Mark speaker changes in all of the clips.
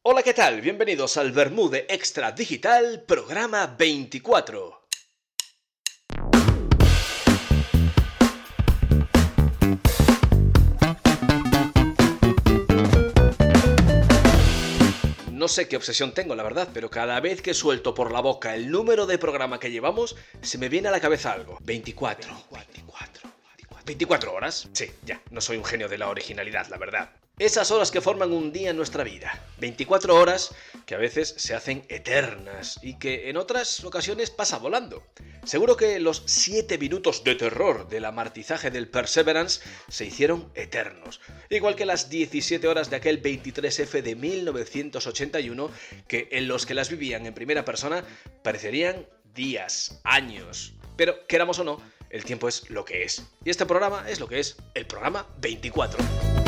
Speaker 1: Hola, ¿qué tal? Bienvenidos al Bermude Extra Digital, programa 24. No sé qué obsesión tengo, la verdad, pero cada vez que suelto por la boca el número de programa que llevamos, se me viene a la cabeza algo. 24 horas. Sí, ya, no soy un genio de la originalidad, la verdad. Esas horas que forman un día en nuestra vida. 24 horas que a veces se hacen eternas y que en otras ocasiones pasa volando. Seguro que los 7 minutos de terror del amartizaje del Perseverance se hicieron eternos. Igual que las 17 horas de aquel 23F de 1981 que en los que las vivían en primera persona parecerían días, años. Pero queramos o no, el tiempo es lo que es. Y este programa es lo que es, el programa 24.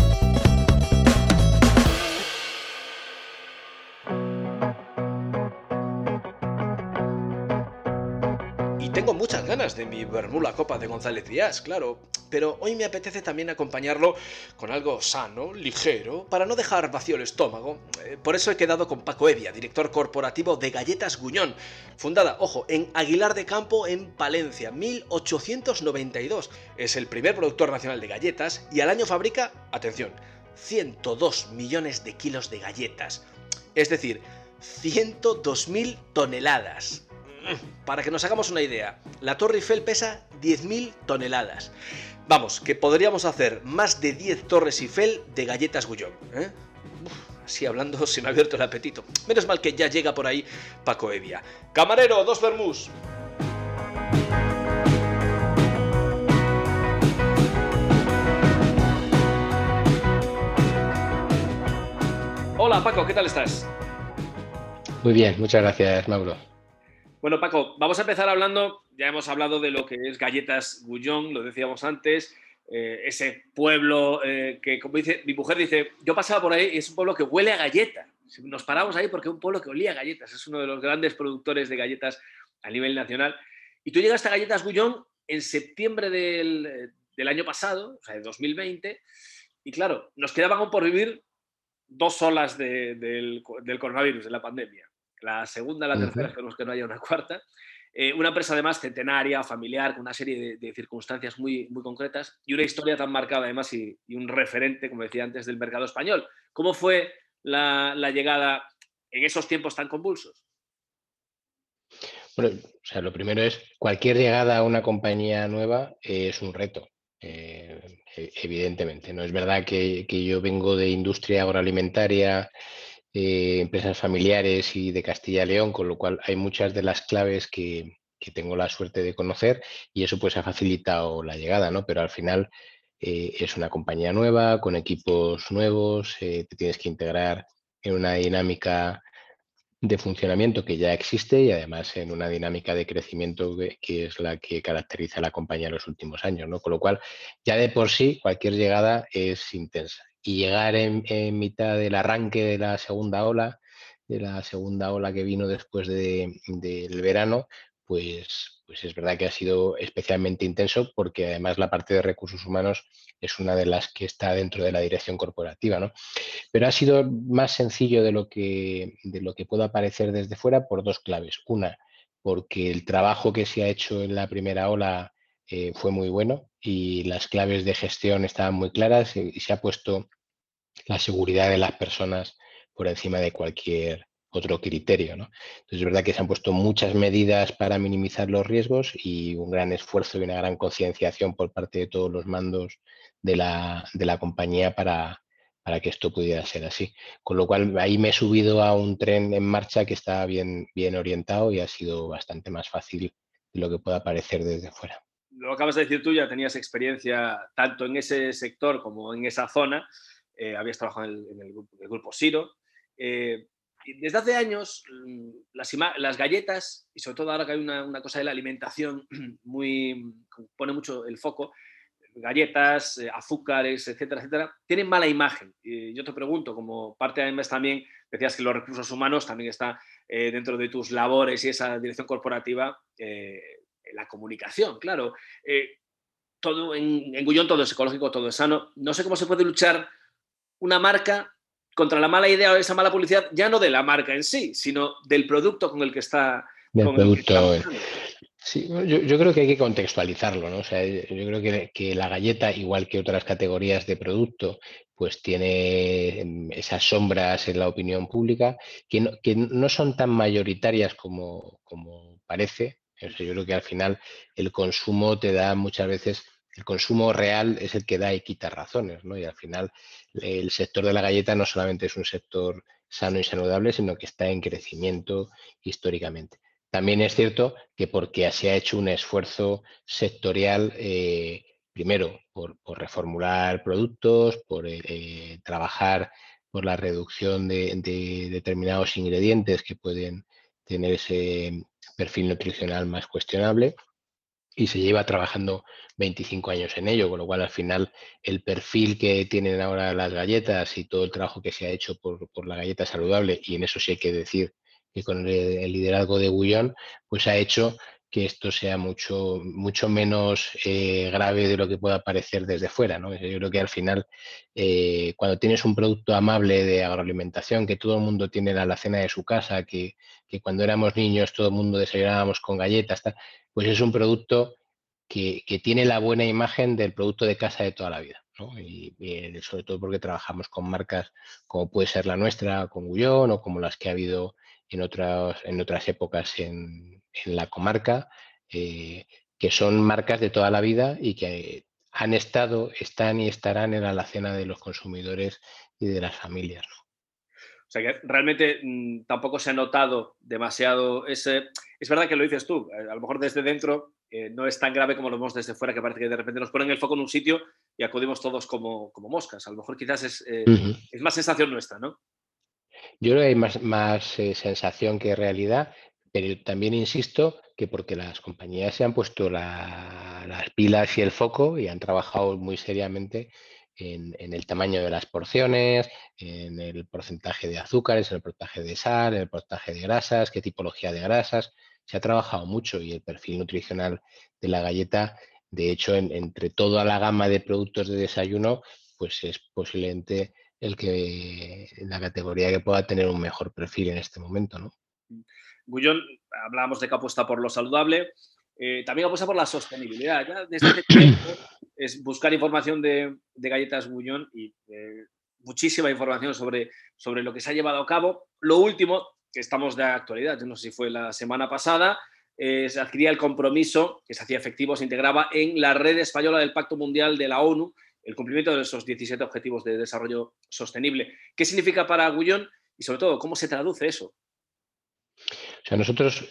Speaker 1: Tengo muchas ganas de mi Bermula Copa de González Díaz, claro, pero hoy me apetece también acompañarlo con algo sano, ligero, para no dejar vacío el estómago. Por eso he quedado con Paco Evia, director corporativo de Galletas Guñón, fundada, ojo, en Aguilar de Campo, en Palencia, 1892. Es el primer productor nacional de galletas y al año fabrica, atención, 102 millones de kilos de galletas. Es decir, 102.000 toneladas. Para que nos hagamos una idea, la Torre Eiffel pesa 10.000 toneladas. Vamos, que podríamos hacer más de 10 Torres Eiffel de galletas Gullón, ¿eh? Así hablando se me ha abierto el apetito. Menos mal que ya llega por ahí Paco Evia. Camarero, 2 vermús. Hola Paco, ¿qué tal estás?
Speaker 2: Muy bien, muchas gracias, Mauro.
Speaker 1: Bueno, Paco, vamos a empezar hablando, ya hemos hablado de lo que es Galletas Gullón, lo decíamos antes, ese pueblo que, como dice, mi mujer dice, yo pasaba por ahí y es un pueblo que huele a galleta. Nos paramos ahí porque es un pueblo que olía a galletas, es uno de los grandes productores de galletas a nivel nacional. Y tú llegaste a Galletas Gullón en septiembre del año pasado, o sea, de 2020, y claro, nos quedaban aún por vivir 2 olas del coronavirus, de la pandemia. La segunda, la tercera, esperemos que no haya una cuarta. Una empresa además centenaria, familiar, con una serie de circunstancias muy, muy concretas y una historia tan marcada además y un referente, como decía antes, del mercado español. ¿Cómo fue la llegada en esos tiempos tan convulsos?
Speaker 2: Bueno, o sea, lo primero es, cualquier llegada a una compañía nueva es un reto, evidentemente. No es verdad que yo vengo de industria agroalimentaria, empresas familiares y de Castilla y León, con lo cual hay muchas de las claves que tengo la suerte de conocer y eso pues ha facilitado la llegada, ¿no? Pero al final es una compañía nueva, con equipos nuevos, te tienes que integrar en una dinámica de funcionamiento que ya existe y además en una dinámica de crecimiento que es la que caracteriza a la compañía en los últimos años, ¿no? Con lo cual, ya de por sí, cualquier llegada es intensa. Y llegar en mitad del arranque de la segunda ola que vino después del verano, pues es verdad que ha sido especialmente intenso porque además la parte de recursos humanos es una de las que está dentro de la dirección corporativa, ¿no? Pero ha sido más sencillo de lo que pueda parecer desde fuera por 2 claves. Una, porque el trabajo que se ha hecho en la primera ola fue muy bueno y las claves de gestión estaban muy claras y se ha puesto la seguridad de las personas por encima de cualquier otro criterio, ¿no? Entonces es verdad que se han puesto muchas medidas para minimizar los riesgos y un gran esfuerzo y una gran concienciación por parte de todos los mandos de la compañía para que esto pudiera ser así. Con lo cual ahí me he subido a un tren en marcha que está bien orientado y ha sido bastante más fácil de lo que pueda parecer desde fuera.
Speaker 1: Lo acabas de decir tú, ya tenías experiencia tanto en ese sector como en esa zona. Habías trabajado en el grupo Siro. Y desde hace años, las galletas, y sobre todo ahora que hay una cosa de la alimentación muy pone mucho el foco, galletas, azúcares, etcétera, etcétera, tienen mala imagen. Y yo te pregunto, como parte además también, decías que los recursos humanos también está dentro de tus labores y esa dirección corporativa, la comunicación, claro. Todo en Gullón todo es ecológico, todo es sano. No sé cómo se puede luchar una marca contra la mala idea o esa mala publicidad, ya no de la marca en sí, sino del producto con el que está,
Speaker 2: Del
Speaker 1: con el que está
Speaker 2: producto.
Speaker 1: mostrando.
Speaker 2: Sí, bueno, yo creo que hay que contextualizarlo, ¿no? O sea, yo creo que la galleta, igual que otras categorías de producto, pues tiene esas sombras en la opinión pública que no son tan mayoritarias como parece. O sea, yo creo que al final el consumo te da muchas veces, el consumo real es el que da y quita razones, ¿no? Y al final el sector de la galleta no solamente es un sector sano y saludable, sino que está en crecimiento históricamente. También es cierto que porque se ha hecho un esfuerzo sectorial, primero por reformular productos, por trabajar por la reducción de determinados ingredientes que pueden tener ese perfil nutricional más cuestionable, y se lleva trabajando 25 años en ello, con lo cual al final el perfil que tienen ahora las galletas y todo el trabajo que se ha hecho por la galleta saludable, y en eso sí hay que decir que con el liderazgo de Gullón, pues ha hecho que esto sea mucho menos grave de lo que pueda parecer desde fuera, ¿no? Yo creo que al final, cuando tienes un producto amable de agroalimentación, que todo el mundo tiene en la alacena de su casa, que cuando éramos niños todo el mundo desayunábamos con galletas, tal, pues es un producto que tiene la buena imagen del producto de casa de toda la vida, ¿no? Y sobre todo porque trabajamos con marcas como puede ser la nuestra, con Gullón, o como las que ha habido en otras épocas en la comarca, que son marcas de toda la vida y que han estado, están y estarán en la alacena de los consumidores y de las familias, ¿no?
Speaker 1: O sea que realmente tampoco se ha notado demasiado ese... Es verdad que lo dices tú, a lo mejor desde dentro no es tan grave como lo vemos desde fuera, que parece que de repente nos ponen el foco en un sitio y acudimos todos como moscas. A lo mejor quizás
Speaker 2: Ujú.
Speaker 1: es más sensación nuestra, ¿no?
Speaker 2: Yo creo que hay más sensación que realidad, pero también insisto que porque las compañías se han puesto las pilas y el foco y han trabajado muy seriamente en el tamaño de las porciones, en el porcentaje de azúcares, en el porcentaje de sal, en el porcentaje de grasas, qué tipología de grasas. Se ha trabajado mucho y el perfil nutricional de la galleta, de hecho, entre toda la gama de productos de desayuno, pues es posiblemente el que en la categoría que pueda tener un mejor perfil en este momento, ¿no?
Speaker 1: Gullón, hablábamos de que apuesta por lo saludable, también apuesta por la sostenibilidad. Ya desde hace tiempo es buscar información de galletas Gullón y muchísima información sobre lo que se ha llevado a cabo. Lo último, que estamos de actualidad, no sé si fue la semana pasada, se adquiría el compromiso que se hacía efectivo, se integraba en la red española del Pacto Mundial de la ONU, el cumplimiento de esos 17 Objetivos de Desarrollo Sostenible. ¿Qué significa para Gullón y sobre todo cómo se traduce eso?
Speaker 2: O sea, nosotros,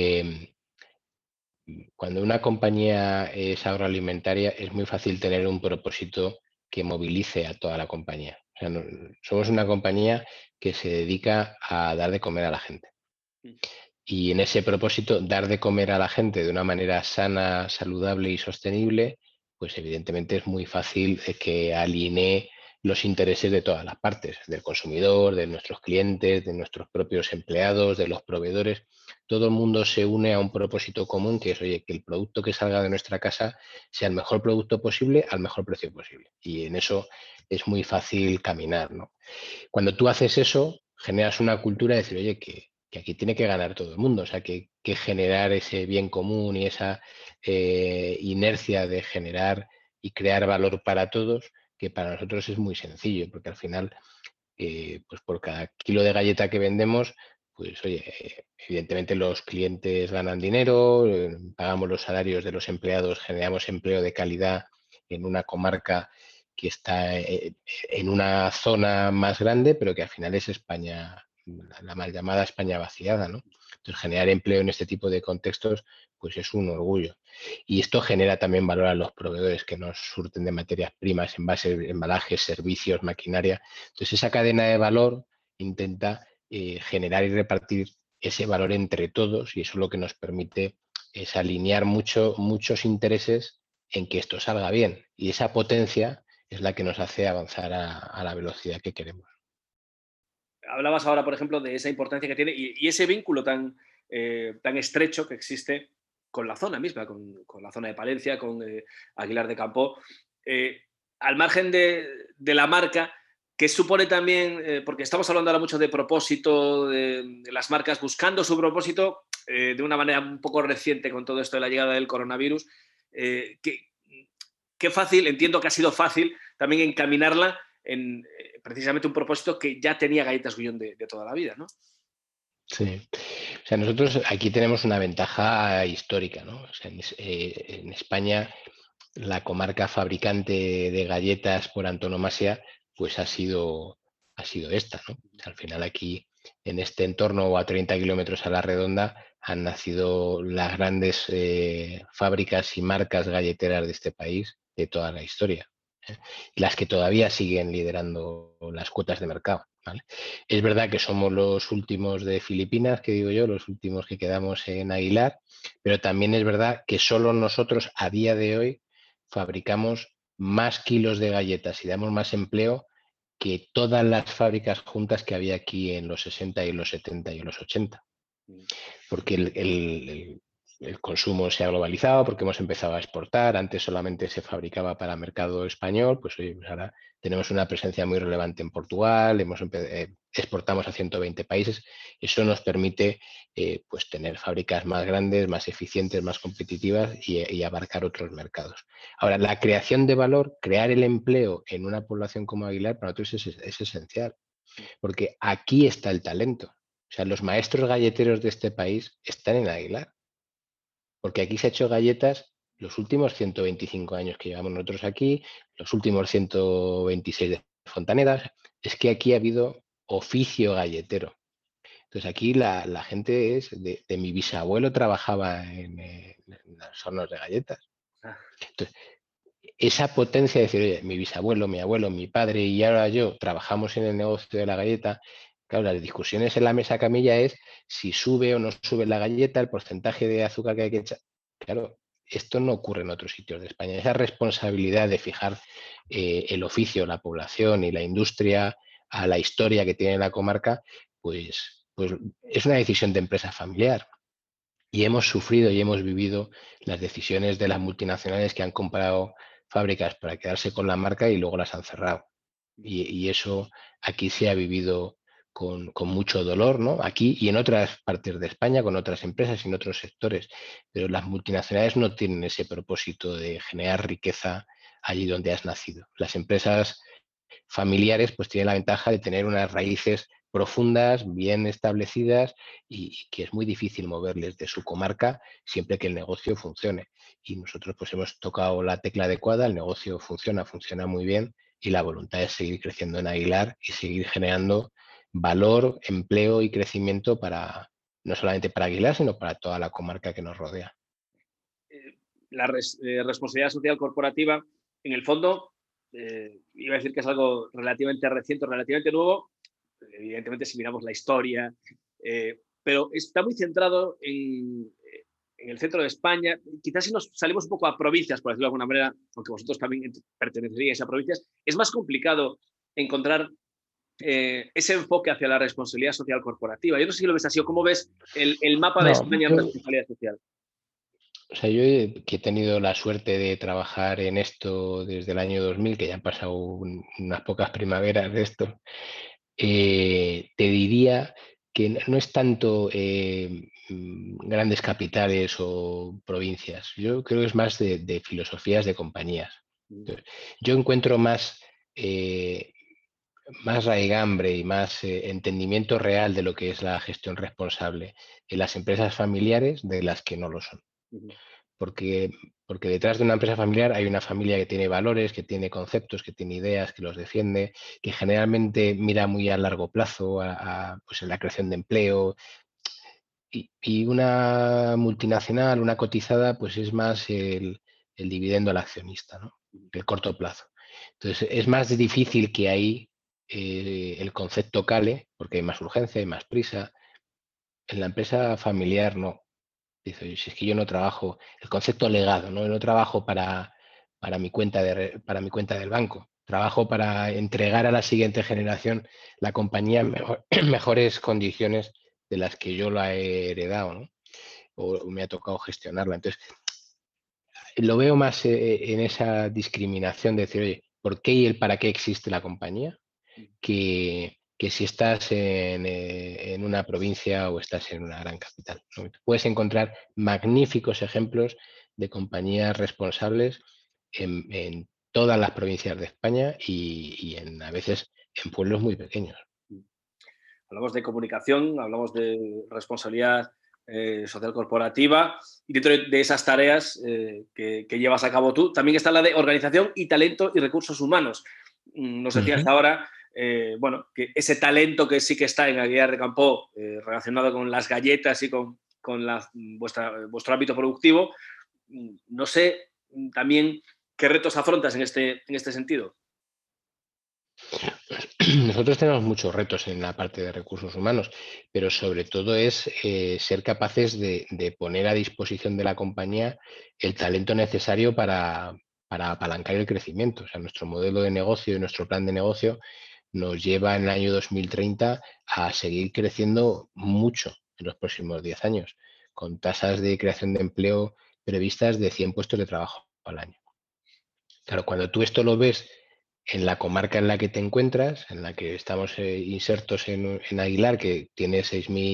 Speaker 2: cuando una compañía es agroalimentaria, es muy fácil tener un propósito que movilice a toda la compañía. O sea, somos una compañía que se dedica a dar de comer a la gente. Y en ese propósito, dar de comer a la gente de una manera sana, saludable y sostenible, pues evidentemente es muy fácil que alinee los intereses de todas las partes, del consumidor, de nuestros clientes, de nuestros propios empleados, de los proveedores. Todo el mundo se une a un propósito común que es, oye, que el producto que salga de nuestra casa sea el mejor producto posible al mejor precio posible. Y en eso es muy fácil caminar, ¿no? Cuando tú haces eso, generas una cultura de decir, oye, que aquí tiene que ganar todo el mundo, o sea, que generar ese bien común y esa inercia de generar y crear valor para todos, que para nosotros es muy sencillo, porque al final, pues por cada kilo de galleta que vendemos, pues oye, evidentemente los clientes ganan dinero, pagamos los salarios de los empleados, generamos empleo de calidad en una comarca que está en una zona más grande, pero que al final es España, la mal llamada España vaciada, ¿no? Entonces, generar empleo en este tipo de contextos, pues es un orgullo. Y esto genera también valor a los proveedores que nos surten de materias primas, envases, embalajes, servicios, maquinaria. Entonces, esa cadena de valor intenta generar y repartir ese valor entre todos, y eso lo que nos permite es alinear muchos intereses en que esto salga bien. Y esa potencia es la que nos hace avanzar a la velocidad que queremos.
Speaker 1: Hablabas ahora, por ejemplo, de esa importancia que tiene y ese vínculo tan estrecho que existe con la zona misma, con la zona de Palencia, con Aguilar de Campo. Al margen de la marca, ¿Qué supone también, porque estamos hablando ahora mucho de propósito, de las marcas buscando su propósito de una manera un poco reciente con todo esto de la llegada del coronavirus? Qué fácil, entiendo que ha sido fácil también encaminarla en precisamente un propósito que ya tenía Galletas Gullón de toda la vida, ¿no?
Speaker 2: Sí. O sea, nosotros aquí tenemos una ventaja histórica, ¿no? O sea, en España la comarca fabricante de galletas por antonomasia, pues ha sido esta, ¿no? O sea, al final aquí, en este entorno o a 30 kilómetros a la redonda, han nacido las grandes fábricas y marcas galleteras de este país de toda la historia, ¿eh? Las que todavía siguen liderando las cuotas de mercado, ¿vale? Es verdad que somos los últimos de Filipinas, que digo yo, los últimos que quedamos en Aguilar, pero también es verdad que solo nosotros a día de hoy fabricamos más kilos de galletas y damos más empleo que todas las fábricas juntas que había aquí en los 60 y los 70 y los 80, porque el consumo se ha globalizado, porque hemos empezado a exportar. Antes solamente se fabricaba para mercado español, pues, oye, pues ahora tenemos una presencia muy relevante en Portugal, exportamos a 120 países. Eso nos permite pues tener fábricas más grandes, más eficientes, más competitivas y abarcar otros mercados. Ahora, la creación de valor, crear el empleo en una población como Aguilar, para nosotros es esencial, porque aquí está el talento. O sea, los maestros galleteros de este país están en Aguilar, porque aquí se ha hecho galletas los últimos 125 años que llevamos nosotros aquí, los últimos 126 de Fontaneras. Es que aquí ha habido oficio galletero. Entonces aquí la gente de mi bisabuelo trabajaba en los hornos de galletas.
Speaker 1: Ah,
Speaker 2: Entonces, esa potencia de decir, oye, mi bisabuelo, mi abuelo, mi padre y ahora yo trabajamos en el negocio de la galleta. Claro, las discusiones en la mesa camilla es si sube o no sube la galleta, el porcentaje de azúcar que hay que echar. Claro, esto no ocurre en otros sitios de España. Esa responsabilidad de fijar el oficio, la población y la industria a la historia que tiene la comarca, pues es una decisión de empresa familiar. Y hemos sufrido y hemos vivido las decisiones de las multinacionales que han comprado fábricas para quedarse con la marca y luego las han cerrado. Y eso aquí se ha vivido con mucho dolor, ¿no? Aquí y en otras partes de España, con otras empresas y en otros sectores. Pero las multinacionales no tienen ese propósito de generar riqueza allí donde has nacido. Las empresas familiares pues tienen la ventaja de tener unas raíces profundas, bien establecidas y que es muy difícil moverles de su comarca siempre que el negocio funcione. Y nosotros pues hemos tocado la tecla adecuada, el negocio funciona muy bien y la voluntad es seguir creciendo en Aguilar y seguir generando valor, empleo y crecimiento para no solamente para Aguilar, sino para toda la comarca que nos rodea.
Speaker 1: la responsabilidad social corporativa, en el fondo, iba a decir que es algo relativamente reciente, relativamente nuevo, evidentemente si miramos la historia, pero está muy centrado en el centro de España. Quizás si nos salimos un poco a provincias, por decirlo de alguna manera, aunque vosotros también perteneceríais a provincias, es más complicado encontrar ese enfoque hacia la responsabilidad social corporativa. Yo no sé si lo ves así o cómo ves el mapa de
Speaker 2: No,
Speaker 1: España en responsabilidad social.
Speaker 2: o sea, yo que he tenido la suerte de trabajar en esto desde el año 2000, que ya han pasado unas pocas primaveras de esto, te diría que no es tanto grandes capitales o provincias. Yo creo que es más de filosofías de compañías. Entonces, yo encuentro más raigambre y más entendimiento real de lo que es la gestión responsable en las empresas familiares de las que no lo son. Porque, porque detrás de una empresa familiar hay una familia que tiene valores, que tiene conceptos, que tiene ideas, que los defiende, que generalmente mira muy a largo plazo pues en la creación de empleo. Y una multinacional, una cotizada, pues es más el dividendo al accionista, ¿no? El corto plazo. Entonces, es más difícil que ahí el concepto cale, porque hay más urgencia, hay más prisa. En la empresa familiar no. Dice, oye, si es que yo no trabajo, el concepto legado, ¿no? Yo no trabajo para mi para mi cuenta del banco. Trabajo para entregar a la siguiente generación la compañía en mejores condiciones de las que yo la he heredado, ¿no? O me ha tocado gestionarla. Entonces, lo veo más en esa discriminación de decir, oye, ¿por qué y el para qué existe la compañía? que si estás en una provincia o estás en una gran capital, ¿no? Puedes encontrar magníficos ejemplos de compañías responsables en todas las provincias de España y a veces en pueblos muy pequeños.
Speaker 1: Hablamos de comunicación, hablamos de responsabilidad social corporativa y dentro de esas tareas que llevas a cabo tú, también está la de organización y talento y recursos humanos. Nos decías
Speaker 2: Ujú.
Speaker 1: ahora, bueno, que ese talento que sí que está en Aguilar de Campo relacionado con las galletas y con vuestro ámbito productivo, no sé también qué retos afrontas en este sentido.
Speaker 2: Nosotros tenemos muchos retos en la parte de recursos humanos, pero sobre todo es ser capaces de poner a disposición de la compañía el talento necesario para apalancar el crecimiento. O sea, nuestro modelo de negocio y nuestro plan de negocio nos lleva en el año 2030 a seguir creciendo mucho en los próximos 10 años, con tasas de creación de empleo previstas de 100 puestos de trabajo al año. Claro, cuando tú esto lo ves en la comarca en la que te encuentras, en la que estamos insertos en Aguilar, que tiene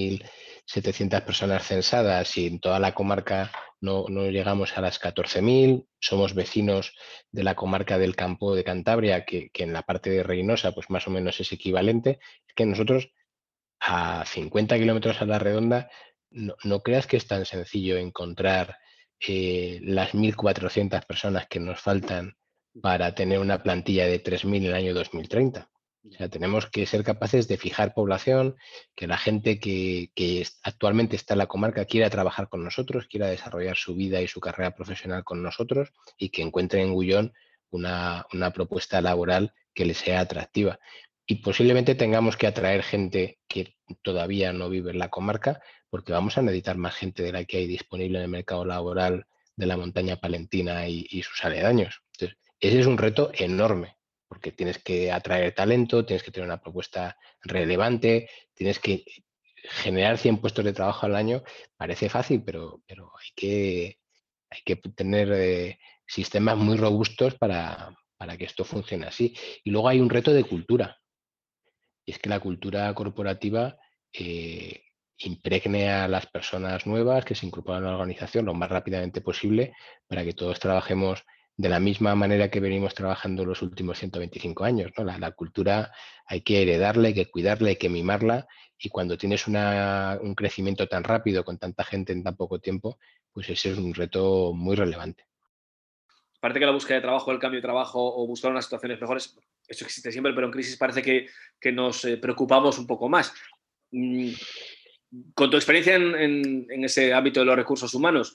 Speaker 2: 6.700 personas censadas y en toda la comarca no llegamos a las 14.000, somos vecinos de la comarca del Campo de Cantabria, que en la parte de Reynosa pues más o menos es equivalente, es que nosotros a 50 kilómetros a la redonda no creas que es tan sencillo encontrar las 1.400 personas que nos faltan para tener una plantilla de 3.000 en el año 2030. O sea, tenemos que ser capaces de fijar población, que la gente que actualmente está en la comarca quiera trabajar con nosotros, quiera desarrollar su vida y su carrera profesional con nosotros y que encuentre en Gullón una propuesta laboral que les sea atractiva. Y posiblemente tengamos que atraer gente que todavía no vive en la comarca, porque vamos a necesitar más gente de la que hay disponible en el mercado laboral de la montaña palentina y sus aledaños. Entonces, ese es un reto enorme, porque tienes que atraer talento, tienes que tener una propuesta relevante, tienes que generar 100 puestos de trabajo al año. Parece fácil, pero hay que tener sistemas muy robustos para que esto funcione así. Y luego hay un reto de cultura. Y es que la cultura corporativa eh, impregne a las personas nuevas que se incorporan a la organización lo más rápidamente posible para que todos trabajemos de la misma manera que venimos trabajando los últimos 125 años, ¿no? La cultura hay que heredarla, hay que cuidarla, hay que mimarla y cuando tienes un crecimiento tan rápido con tanta gente en tan poco tiempo, pues ese es un reto muy relevante.
Speaker 1: Parece que la búsqueda de trabajo, el cambio de trabajo o buscar unas situaciones mejores, eso existe siempre, pero en crisis parece que nos preocupamos un poco más. Mm, Con tu experiencia en ese ámbito de los recursos humanos,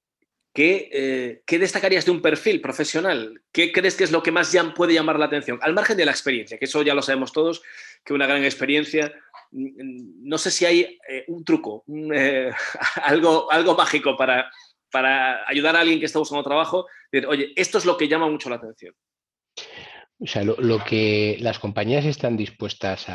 Speaker 1: ¿qué destacarías de un perfil profesional? ¿Qué crees que es lo que más puede llamar la atención? Al margen de la experiencia, que eso ya lo sabemos todos, que una gran experiencia. No sé si hay un truco, algo mágico para ayudar a alguien que está buscando trabajo. Decir, oye, esto es lo que llama mucho la atención.
Speaker 2: O sea, lo que las compañías están dispuestas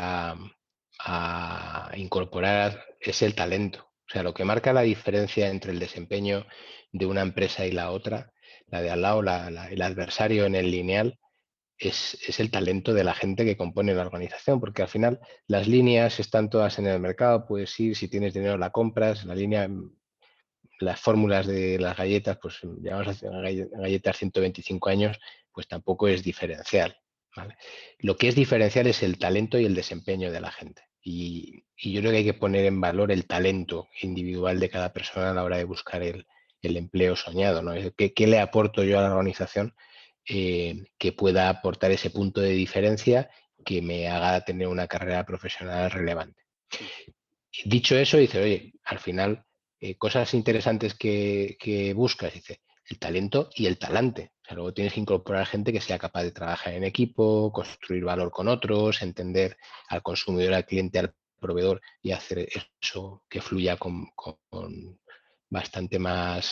Speaker 2: a incorporar es el talento. O sea, lo que marca la diferencia entre el desempeño de una empresa y la otra, la de al lado, el adversario en el lineal, es el talento de la gente que compone la organización, porque al final las líneas están todas en el mercado, puedes ir, si tienes dinero la compras, la línea, las fórmulas de las galletas, pues llevamos haciendo galletas 125 años, pues tampoco es diferencial, ¿vale? Lo que es diferencial es el talento y el desempeño de la gente. Y yo creo que hay que poner en valor el talento individual de cada persona a la hora de buscar el empleo soñado, ¿no? ¿Qué le aporto yo a la organización que pueda aportar ese punto de diferencia que me haga tener una carrera profesional relevante? Dicho eso, dice, oye, al final, cosas interesantes que buscas, dice, el talento y el talante. O sea, luego tienes que incorporar gente que sea capaz de trabajar en equipo, construir valor con otros, entender al consumidor, al cliente, al proveedor y hacer eso que fluya con bastante más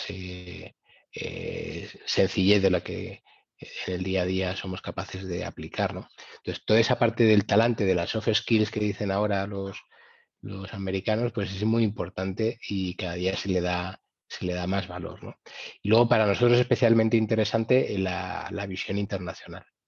Speaker 2: sencillez de lo que en el día a día somos capaces de aplicar, ¿no? Entonces, toda esa parte del talante, de las soft skills que dicen ahora los americanos, pues es muy importante y cada día se le da más valor, ¿no? Y luego para nosotros es especialmente interesante la visión internacional.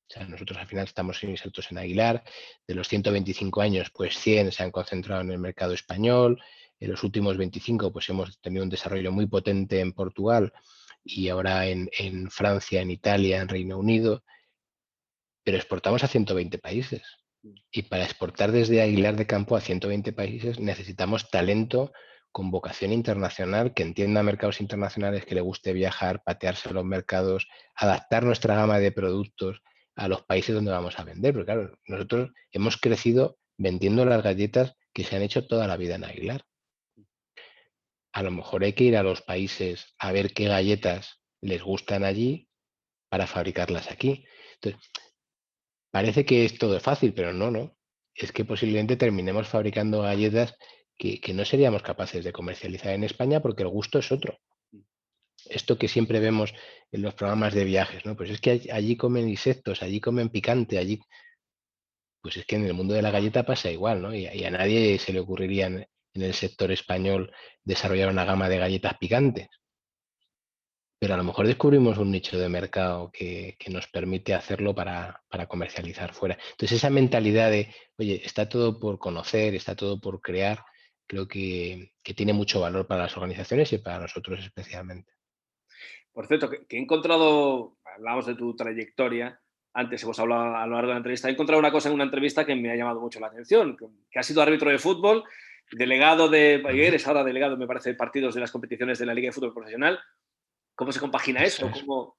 Speaker 2: O sea, nosotros al final estamos insertos en Aguilar. De los 125 años, pues 100 se han concentrado en el mercado español. En los últimos 25, pues hemos tenido un desarrollo muy potente en Portugal y ahora en Francia, en Italia, en Reino Unido. Pero exportamos a 120 países. Y para exportar desde Aguilar de Campo a 120 países necesitamos talento con vocación internacional, que entienda mercados internacionales, que le guste viajar, patearse los mercados, adaptar nuestra gama de productos a los países donde vamos a vender. Porque claro, nosotros hemos crecido vendiendo las galletas que se han hecho toda la vida en Aguilar. A lo mejor hay que ir a los países a ver qué galletas les gustan allí para fabricarlas aquí. Entonces, parece que es todo fácil, pero no. Es que posiblemente terminemos fabricando galletas que no seríamos capaces de comercializar en España porque el gusto es otro. Esto que siempre vemos en los programas de viajes, ¿no? Pues es que allí comen insectos, allí comen picante, allí... Pues es que en el mundo de la galleta pasa igual, ¿no? Y a nadie se le ocurriría en el sector español desarrollar una gama de galletas picantes. Pero a lo mejor descubrimos un nicho de mercado que nos permite hacerlo para comercializar fuera. Entonces, esa mentalidad de, oye, está todo por conocer, está todo por crear, creo que tiene mucho valor para las organizaciones y para nosotros especialmente.
Speaker 1: Por cierto, que he encontrado, hablamos de tu trayectoria, antes hemos hablado a lo largo de la entrevista, he encontrado una cosa en una entrevista que me ha llamado mucho la atención, que has sido árbitro de fútbol, delegado de, eres ahora delegado, me parece, de partidos de las competiciones de la Liga de Fútbol Profesional. ¿Cómo se compagina
Speaker 2: Eso
Speaker 1: eso?
Speaker 2: es.
Speaker 1: ¿Cómo?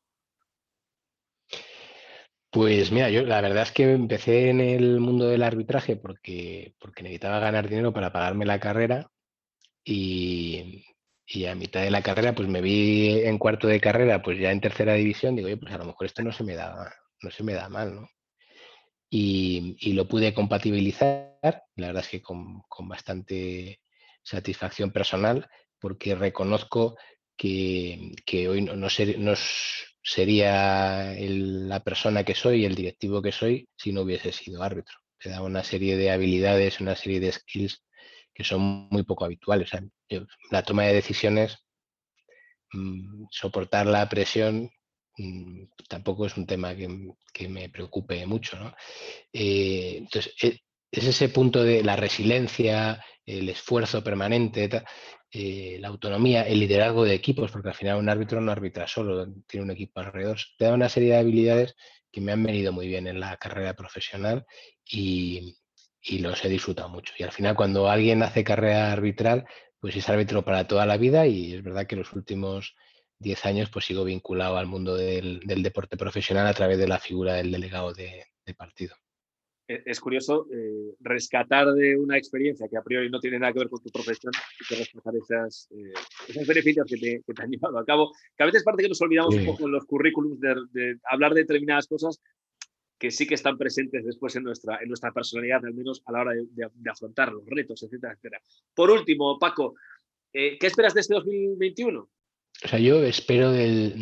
Speaker 2: Pues mira, yo la verdad es que empecé en el mundo del arbitraje porque necesitaba ganar dinero para pagarme la carrera y, y a mitad de la carrera pues me vi en cuarto de carrera, pues ya en tercera división, digo, oye, pues a lo mejor esto no se me da mal, ¿no? Y lo pude compatibilizar, la verdad es que con bastante satisfacción personal, porque reconozco que hoy no sería la persona que soy, el directivo que soy, si no hubiese sido árbitro. Te da una serie de habilidades, una serie de skills que son muy poco habituales. O sea, la toma de decisiones, soportar la presión, tampoco es un tema que me preocupe mucho, ¿no? Entonces, es ese punto de la resiliencia, el esfuerzo permanente, la autonomía, el liderazgo de equipos, porque al final un árbitro no arbitra solo, tiene un equipo alrededor. Te da una serie de habilidades que me han venido muy bien en la carrera profesional y los he disfrutado mucho. Y al final, cuando alguien hace carrera arbitral, pues es árbitro para toda la vida y es verdad que los últimos 10 años pues sigo vinculado al mundo del deporte profesional a través de la figura del delegado de partido.
Speaker 1: Es curioso rescatar de una experiencia que a priori no tiene nada que ver con tu profesión y que rescatar esos beneficios que te han llevado a cabo. Que a veces parece que nos olvidamos un
Speaker 2: Sí.
Speaker 1: poco en los currículums de hablar de determinadas cosas que sí que están presentes después en nuestra personalidad, al menos a la hora de afrontar los retos, etcétera, etcétera. Por último, Paco, ¿qué esperas de este 2021?
Speaker 2: O sea, yo espero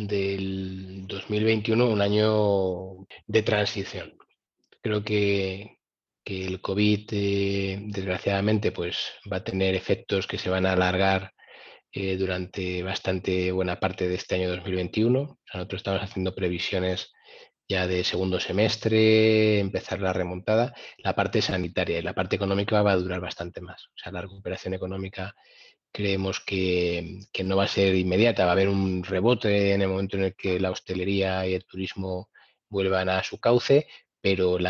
Speaker 2: del 2021 un año de transición. Creo que el COVID, desgraciadamente, pues va a tener efectos que se van a alargar durante bastante buena parte de este año 2021. O sea, nosotros estamos haciendo previsiones ya de segundo semestre, empezar la remontada. La parte sanitaria y la parte económica va a durar bastante más. O sea, la recuperación económica creemos que no va a ser inmediata, va a haber un rebote en el momento en el que la hostelería y el turismo vuelvan a su cauce, pero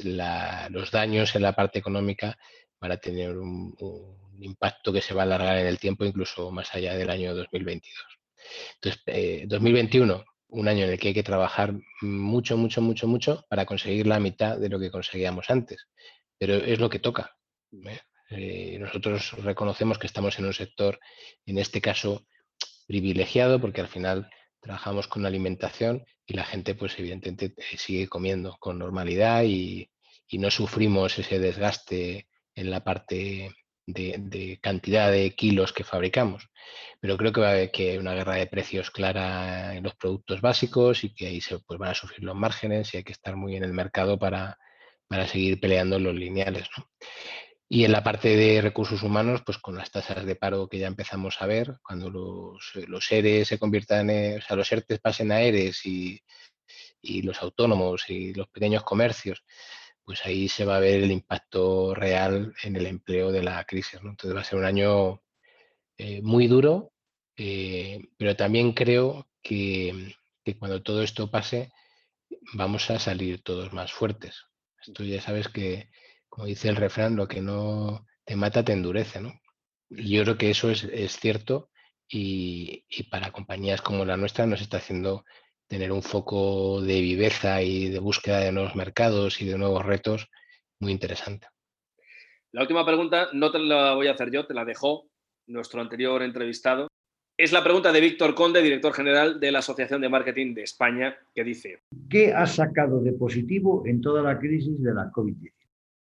Speaker 2: los daños en la parte económica van a tener un impacto que se va a alargar en el tiempo, incluso más allá del año 2022. Entonces, 2021, un año en el que hay que trabajar mucho, mucho, mucho, mucho para conseguir la mitad de lo que conseguíamos antes, pero es lo que toca, ¿eh? Nosotros reconocemos que estamos en un sector, en este caso, privilegiado, porque al final trabajamos con alimentación y la gente, pues evidentemente, sigue comiendo con normalidad y no sufrimos ese desgaste en la parte de cantidad de kilos que fabricamos. Pero creo que va a haber que una guerra de precios clara en los productos básicos y que ahí pues van a sufrir los márgenes y hay que estar muy en el mercado para seguir peleando los lineales, ¿no? Y en la parte de recursos humanos, pues con las tasas de paro que ya empezamos a ver, cuando los ERE se conviertan o sea, los ERTES pasen a ERES y y los autónomos y los pequeños comercios, pues ahí se va a ver el impacto real en el empleo de la crisis, ¿no? Entonces va a ser un año muy duro, pero también creo que cuando todo esto pase vamos a salir todos más fuertes. Esto ya sabes que, como dice el refrán, lo que no te mata te endurece, ¿no? Y yo creo que eso es cierto y para compañías como la nuestra nos está haciendo tener un foco de viveza y de búsqueda de nuevos mercados y de nuevos retos muy interesante.
Speaker 1: La última pregunta no te la voy a hacer yo, te la dejó nuestro anterior entrevistado. Es la pregunta de Víctor Conde, director general de la Asociación de Marketing de España, que dice:
Speaker 3: ¿qué has sacado de positivo en toda la crisis de la COVID-19?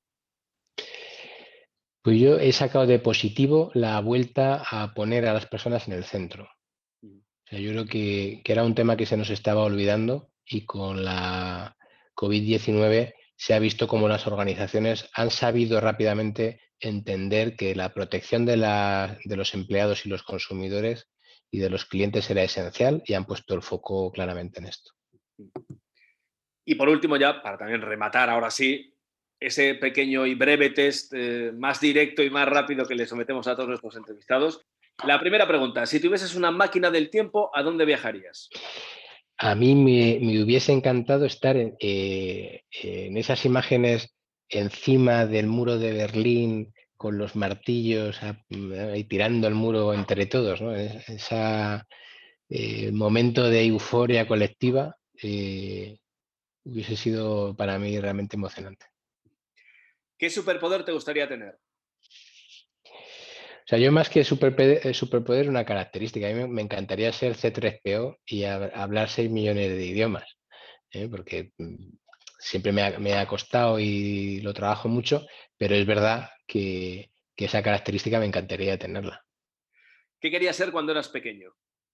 Speaker 2: Pues yo he sacado de positivo la vuelta a poner a las personas en el centro. O sea, yo creo que era un tema que se nos estaba olvidando y con la COVID-19 se ha visto cómo las organizaciones han sabido rápidamente entender que la protección de los empleados y los consumidores y de los clientes era esencial y han puesto el foco claramente en esto.
Speaker 1: Y por último, ya, para también rematar ahora sí, ese pequeño y breve test más directo y más rápido que le sometemos a todos nuestros entrevistados. La primera pregunta: si tuvieses una máquina del tiempo, ¿a dónde viajarías?
Speaker 2: A mí me hubiese encantado estar en esas imágenes encima del muro de Berlín con los martillos ahí tirando el muro entre todos, ¿no? Ese momento de euforia colectiva hubiese sido para mí realmente emocionante.
Speaker 1: ¿Qué superpoder te gustaría tener?
Speaker 2: O sea, yo más que superpoder, una característica. A mí me encantaría ser C3PO y hablar 6 millones de idiomas, porque siempre me ha costado y lo trabajo mucho, pero es verdad que esa característica me encantaría tenerla.
Speaker 1: ¿Qué querías ser cuando eras pequeño?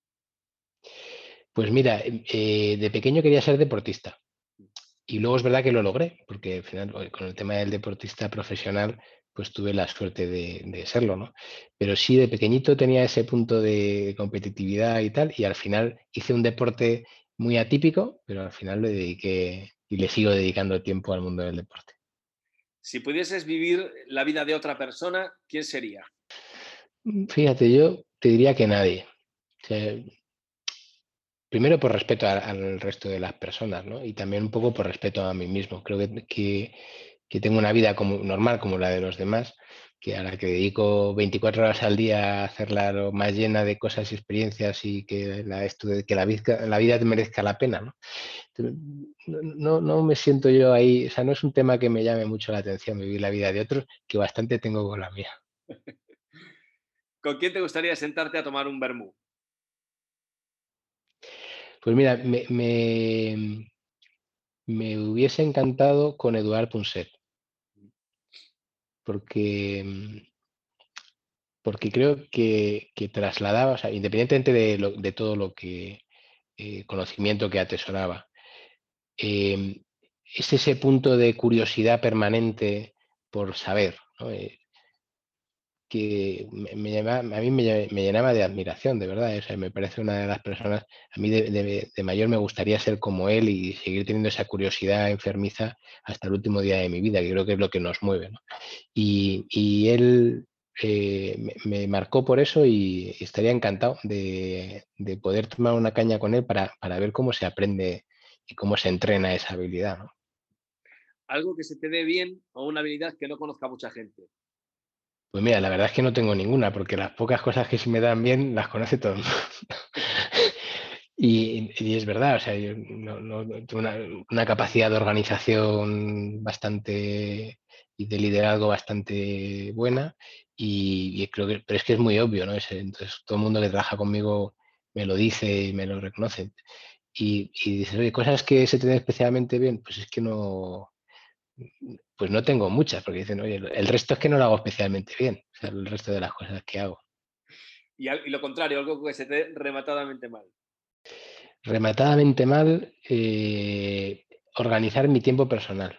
Speaker 2: Pues mira, de pequeño quería ser deportista y luego es verdad que lo logré, porque al final con el tema del deportista profesional pues tuve la suerte de serlo, ¿no? Pero sí, de pequeñito tenía ese punto de competitividad y tal, y al final hice un deporte muy atípico, pero al final le dediqué y le sigo dedicando tiempo al mundo del deporte.
Speaker 1: Si pudieses vivir la vida de otra persona, ¿quién sería?
Speaker 2: Fíjate, yo te diría que nadie. O sea, primero por respeto al resto de las personas, ¿no? Y también un poco por respeto a mí mismo. Creo que tengo una vida como, normal como la de los demás, que a la que dedico 24 horas al día a hacerla lo más llena de cosas y experiencias y que la vida te merezca la pena, ¿no? Entonces, no me siento yo ahí, o sea, no es un tema que me llame mucho la atención vivir la vida de otros, que bastante tengo con la mía.
Speaker 1: ¿Con quién te gustaría sentarte a tomar un vermú?
Speaker 2: Pues mira, me hubiese encantado con Eduard Punset, porque, porque creo que trasladaba, o sea, independientemente de todo lo que conocimiento que atesoraba, eh, es ese punto de curiosidad permanente por saber, ¿no? Que a mí me llenaba de admiración, de verdad. O sea, me parece una de las personas, a mí de mayor me gustaría ser como él y seguir teniendo esa curiosidad enfermiza hasta el último día de mi vida, que creo que es lo que nos mueve, ¿no? Y él me marcó por eso y estaría encantado de poder tomar una caña con él para ver cómo se aprende y cómo se entrena esa habilidad, ¿no?
Speaker 1: Algo que se te dé bien o una habilidad que no conozca mucha gente.
Speaker 2: Pues mira, la verdad es que no tengo ninguna, porque las pocas cosas que se me dan bien las conoce todo el mundo. Y es verdad, o sea, yo tengo una capacidad de organización bastante y de liderazgo bastante buena y creo que, pero es que es muy obvio, ¿no? Entonces todo el mundo que trabaja conmigo me lo dice y me lo reconoce. Y dices, oye, cosas que se te den especialmente bien, pues es que no, pues no tengo muchas, porque dicen, oye, el resto es que no lo hago especialmente bien, o sea, el resto de las cosas que hago.
Speaker 1: Y lo contrario, algo que se te dé rematadamente mal.
Speaker 2: Rematadamente mal, organizar mi tiempo personal.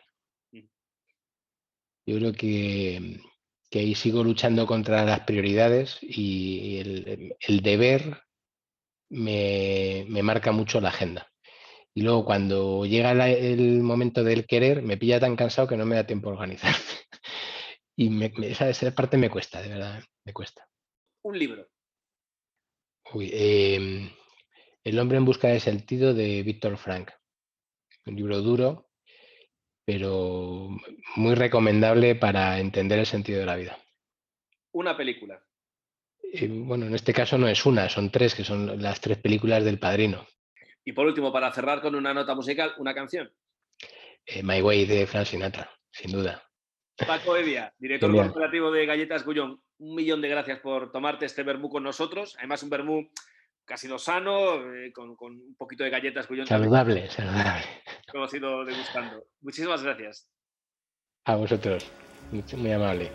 Speaker 2: Yo creo que ahí sigo luchando contra las prioridades y el deber me marca mucho la agenda. Y luego cuando llega el momento del querer, me pilla tan cansado que no me da tiempo a organizarme. Y esa parte me cuesta, de verdad, me cuesta.
Speaker 1: Un libro.
Speaker 2: Uy, El hombre en busca de sentido de Víctor Frank. Un libro duro, pero muy recomendable para entender el sentido de la vida.
Speaker 1: Una película.
Speaker 2: Bueno, en este caso no es una, son 3, que son las 3 películas del Padrino.
Speaker 1: Y por último, para cerrar con una nota musical, una canción.
Speaker 2: My Way de Frank Sinatra, sin duda.
Speaker 1: Paco Evia, director
Speaker 2: Genial.
Speaker 1: corporativo de Galletas Gullón, 1.000.000 de gracias por tomarte este vermú con nosotros. Además, un vermú que ha sido sano, con un poquito de Galletas Gullón.
Speaker 2: Saludable, saludable.
Speaker 1: Que hemos ido degustando. Muchísimas gracias.
Speaker 2: A vosotros, muy amable.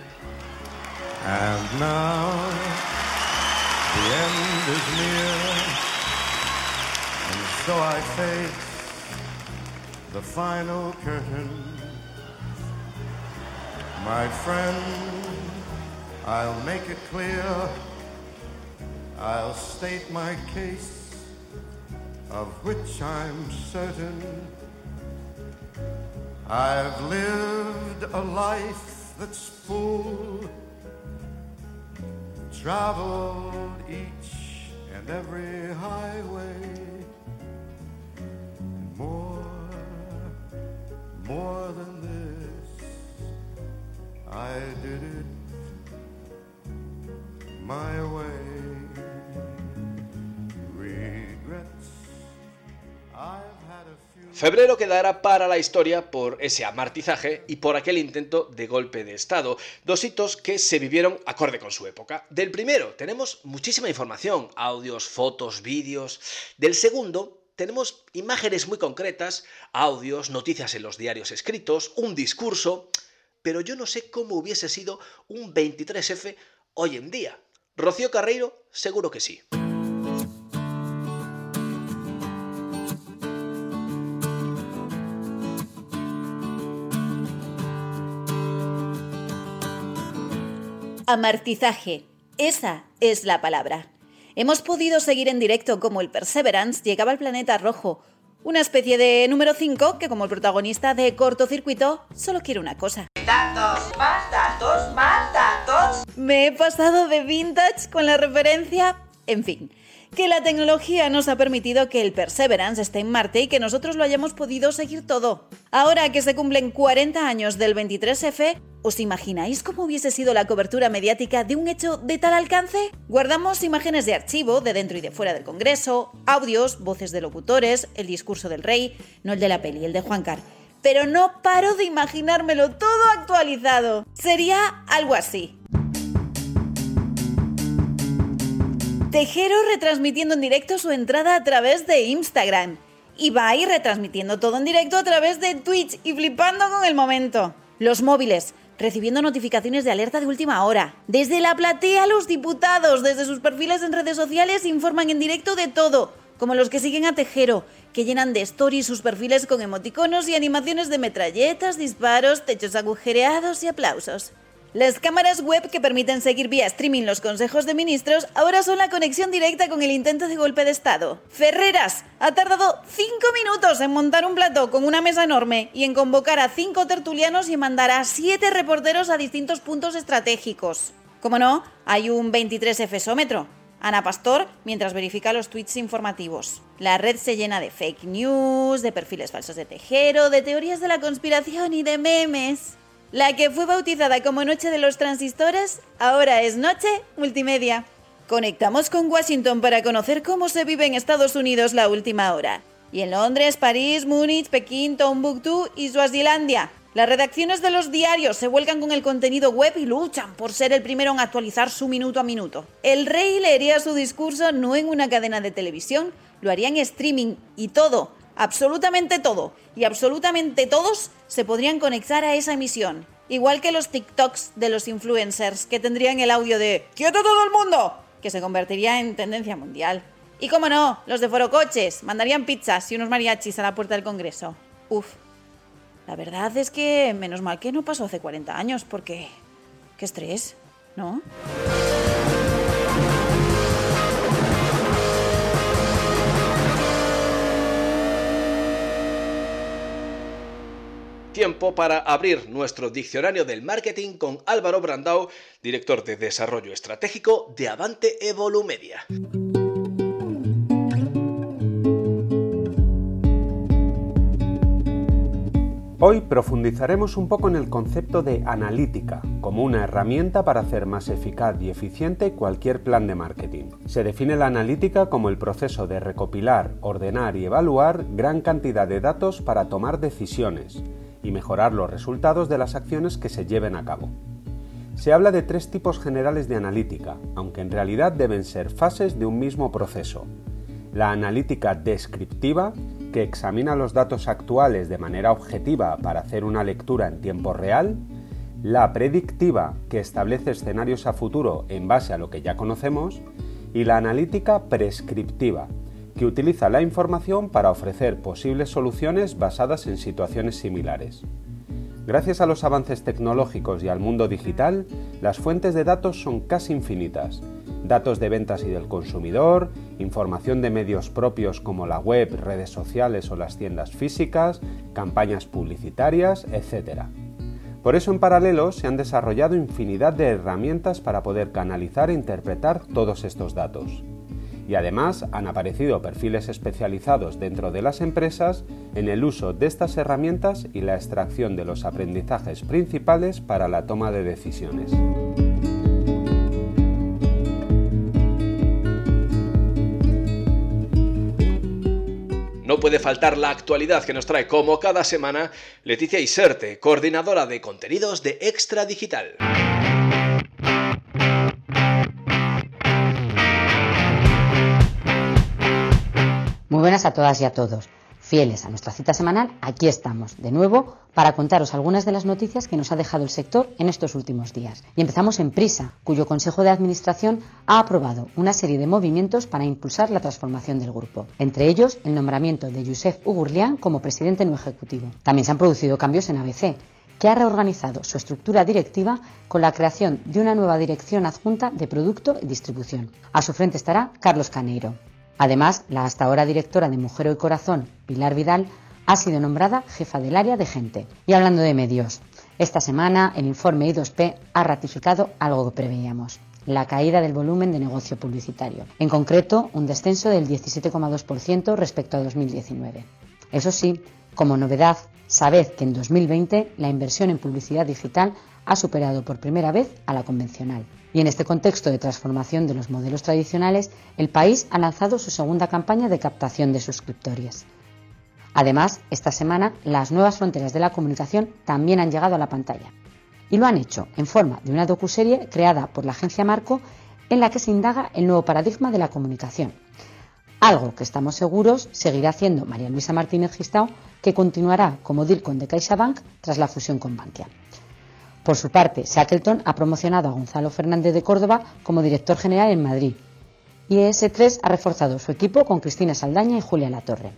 Speaker 4: And now the end is near, and so I face the final curtain. My friend, I'll make it clear, I'll state my case, of which I'm certain. I've lived a life that's full, traveled each and every highway, and more than this, I did it my way. Regrets, I've had a few.
Speaker 1: Febrero quedará para la historia por ese amartizaje y por aquel intento de golpe de Estado, 2 hitos que se vivieron acorde con su época. Del primero tenemos muchísima información, audios, fotos, vídeos. Del segundo tenemos imágenes muy concretas, audios, noticias en los diarios escritos, un discurso, pero yo no sé cómo hubiese sido un 23F hoy en día. Rocío Carreiro, seguro que sí.
Speaker 5: Amartizaje. Esa es la palabra. Hemos podido seguir en directo cómo el Perseverance llegaba al planeta rojo, una especie de número 5 que, como el protagonista de Cortocircuito, solo quiere una cosa.
Speaker 6: Datos, más datos, más datos.
Speaker 5: Me he pasado de vintage con la referencia. En fin, que la tecnología nos ha permitido que el Perseverance esté en Marte y que nosotros lo hayamos podido seguir todo. Ahora que se cumplen 40 años del 23F, ¿os imagináis cómo hubiese sido la cobertura mediática de un hecho de tal alcance? Guardamos imágenes de archivo de dentro y de fuera del Congreso, audios, voces de locutores, el discurso del rey, no el de la peli, el de Juan Car. Pero no paro de imaginármelo todo actualizado. Sería algo así. Tejero retransmitiendo en directo su entrada a través de Instagram. Ibai retransmitiendo todo en directo a través de Twitch y flipando con el momento. Los móviles recibiendo notificaciones de alerta de última hora. Desde la platea, los diputados, desde sus perfiles en redes sociales, informan en directo de todo, como los que siguen a Tejero, que llenan de stories sus perfiles con emoticonos y animaciones de metralletas, disparos, techos agujereados y aplausos. Las cámaras web que permiten seguir vía streaming los consejos de ministros ahora son la conexión directa con el intento de golpe de Estado. Ferreras ha tardado 5 minutos en montar un plató con una mesa enorme y en convocar a 5 tertulianos y en mandar a 7 reporteros a distintos puntos estratégicos. Como no, hay un 23F-sómetro. Ana Pastor, mientras verifica los tweets informativos. La red se llena de fake news, de perfiles falsos de Tejero, de teorías de la conspiración y de memes. La que fue bautizada como Noche de los Transistores, ahora es Noche Multimedia. Conectamos con Washington para conocer cómo se vive en Estados Unidos la última hora. Y en Londres, París, Múnich, Pekín, Tombuctú y Suazilandia. Las redacciones de los diarios se vuelcan con el contenido web y luchan por ser el primero en actualizar su minuto a minuto. El rey leería su discurso no en una cadena de televisión, lo haría en streaming y todo, absolutamente todo y absolutamente todos se podrían conectar a esa emisión. Igual que los TikToks de los influencers que tendrían el audio de ¡Quieto todo el mundo!, que se convertiría en tendencia mundial. Y cómo no, los de Forocoches mandarían pizzas y unos mariachis a la puerta del Congreso. Uf. La verdad es que menos mal que no pasó hace 40 años, porque... ¡qué estrés!, ¿no?
Speaker 1: tiempo para abrir nuestro diccionario del marketing con Álvaro Brandao, director de Desarrollo Estratégico de Avante Evolumedia.
Speaker 7: Hoy profundizaremos un poco en el concepto de analítica, como una herramienta para hacer más eficaz y eficiente cualquier plan de marketing. Se define la analítica como el proceso de recopilar, ordenar y evaluar gran cantidad de datos para tomar decisiones y mejorar los resultados de las acciones que se lleven a cabo. Se habla de 3 tipos generales de analítica, aunque en realidad deben ser fases de un mismo proceso. La analítica descriptiva, que examina los datos actuales de manera objetiva para hacer una lectura en tiempo real, la predictiva, que establece escenarios a futuro en base a lo que ya conocemos, y la analítica prescriptiva, que utiliza la información para ofrecer posibles soluciones basadas en situaciones similares. Gracias a los avances tecnológicos y al mundo digital, las fuentes de datos son casi infinitas. Datos de ventas y del consumidor, información de medios propios como la web, redes sociales o las tiendas físicas, campañas publicitarias, etc. Por eso en paralelo se han desarrollado infinidad de herramientas para poder canalizar e interpretar todos estos datos. Y además han aparecido perfiles especializados dentro de las empresas en el uso de estas herramientas y la extracción de los aprendizajes principales para la toma de decisiones.
Speaker 1: No puede faltar la actualidad que nos trae, como cada semana, Leticia Iserte, coordinadora de contenidos de Extra Digital.
Speaker 8: Muy buenas a todas y a todos. Fieles a nuestra cita semanal, aquí estamos, de nuevo, para contaros algunas de las noticias que nos ha dejado el sector en estos últimos días. Y empezamos en Prisa, cuyo Consejo de Administración ha aprobado una serie de movimientos para impulsar la transformación del grupo. Entre ellos, el nombramiento de Josep Ugurlian como presidente no ejecutivo. También se han producido cambios en ABC, que ha reorganizado su estructura directiva con la creación de una nueva dirección adjunta de producto y distribución. A su frente estará Carlos Caneiro. Además, la hasta ahora directora de Mujer y Corazón, Pilar Vidal, ha sido nombrada jefa del área de gente. Y hablando de medios, esta semana el informe I2P ha ratificado algo que preveíamos: la caída del volumen de negocio publicitario. En concreto, un descenso del 17,2% respecto a 2019. Eso sí, como novedad, sabed que en 2020 la inversión en publicidad digital ha superado por primera vez a la convencional. Y en este contexto de transformación de los modelos tradicionales, el país ha lanzado su segunda campaña de captación de suscriptores. Además, esta semana, las nuevas fronteras de la comunicación también han llegado a la pantalla. Y lo han hecho en forma de una docuserie creada por la agencia Marco, en la que se indaga el nuevo paradigma de la comunicación. Algo que estamos seguros seguirá haciendo María Luisa Martínez Gistao, que continuará como DIRCON de CaixaBank tras la fusión con Bankia. Por su parte, Shackleton ha promocionado a Gonzalo Fernández de Córdoba como director general en Madrid, y ES3 ha reforzado su equipo con Cristina Saldaña y Julia Latorre.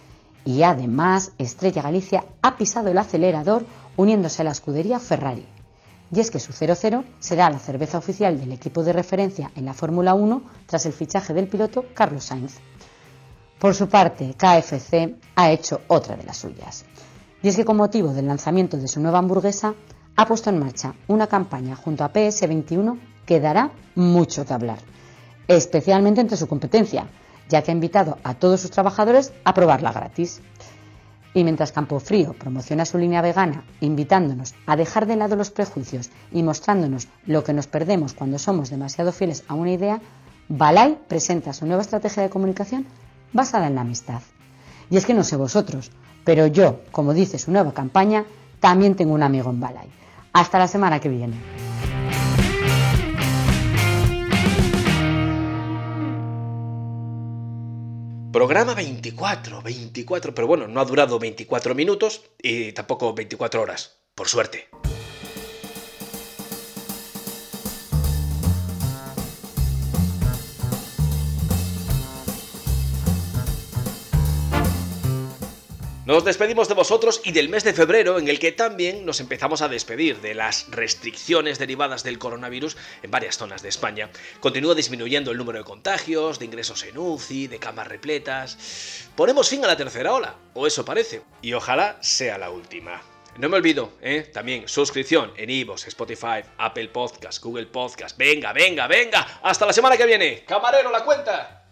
Speaker 8: Y además, Estrella Galicia ha pisado el acelerador uniéndose a la escudería Ferrari. Y es que su 00 será la cerveza oficial del equipo de referencia en la Fórmula 1 tras el fichaje del piloto Carlos Sainz. Por su parte, KFC ha hecho otra de las suyas. Y es que con motivo del lanzamiento de su nueva hamburguesa, ha puesto en marcha una campaña junto a PS21 que dará mucho que hablar, especialmente entre su competencia, ya que ha invitado a todos sus trabajadores a probarla gratis. Y mientras Campofrío promociona su línea vegana, invitándonos a dejar de lado los prejuicios y mostrándonos lo que nos perdemos cuando somos demasiado fieles a una idea, Balay presenta su nueva estrategia de comunicación basada en la amistad. Y es que no sé vosotros, pero yo, como dice su nueva campaña, también tengo un amigo en Balay. Hasta la semana que viene.
Speaker 1: Programa 24, pero bueno, no ha durado 24 minutos y tampoco 24 horas, por suerte. Nos despedimos de vosotros y del mes de febrero, en el que también nos empezamos a despedir de las restricciones derivadas del coronavirus en varias zonas de España. Continúa disminuyendo el número de contagios, de ingresos en UCI, de camas repletas. Ponemos fin a la tercera ola, o eso parece, y ojalá sea la última. No me olvido, también suscripción en iVoox, Spotify, Apple Podcast, Google Podcast. Venga, venga, venga. Hasta la semana que viene. Camarero, la cuenta.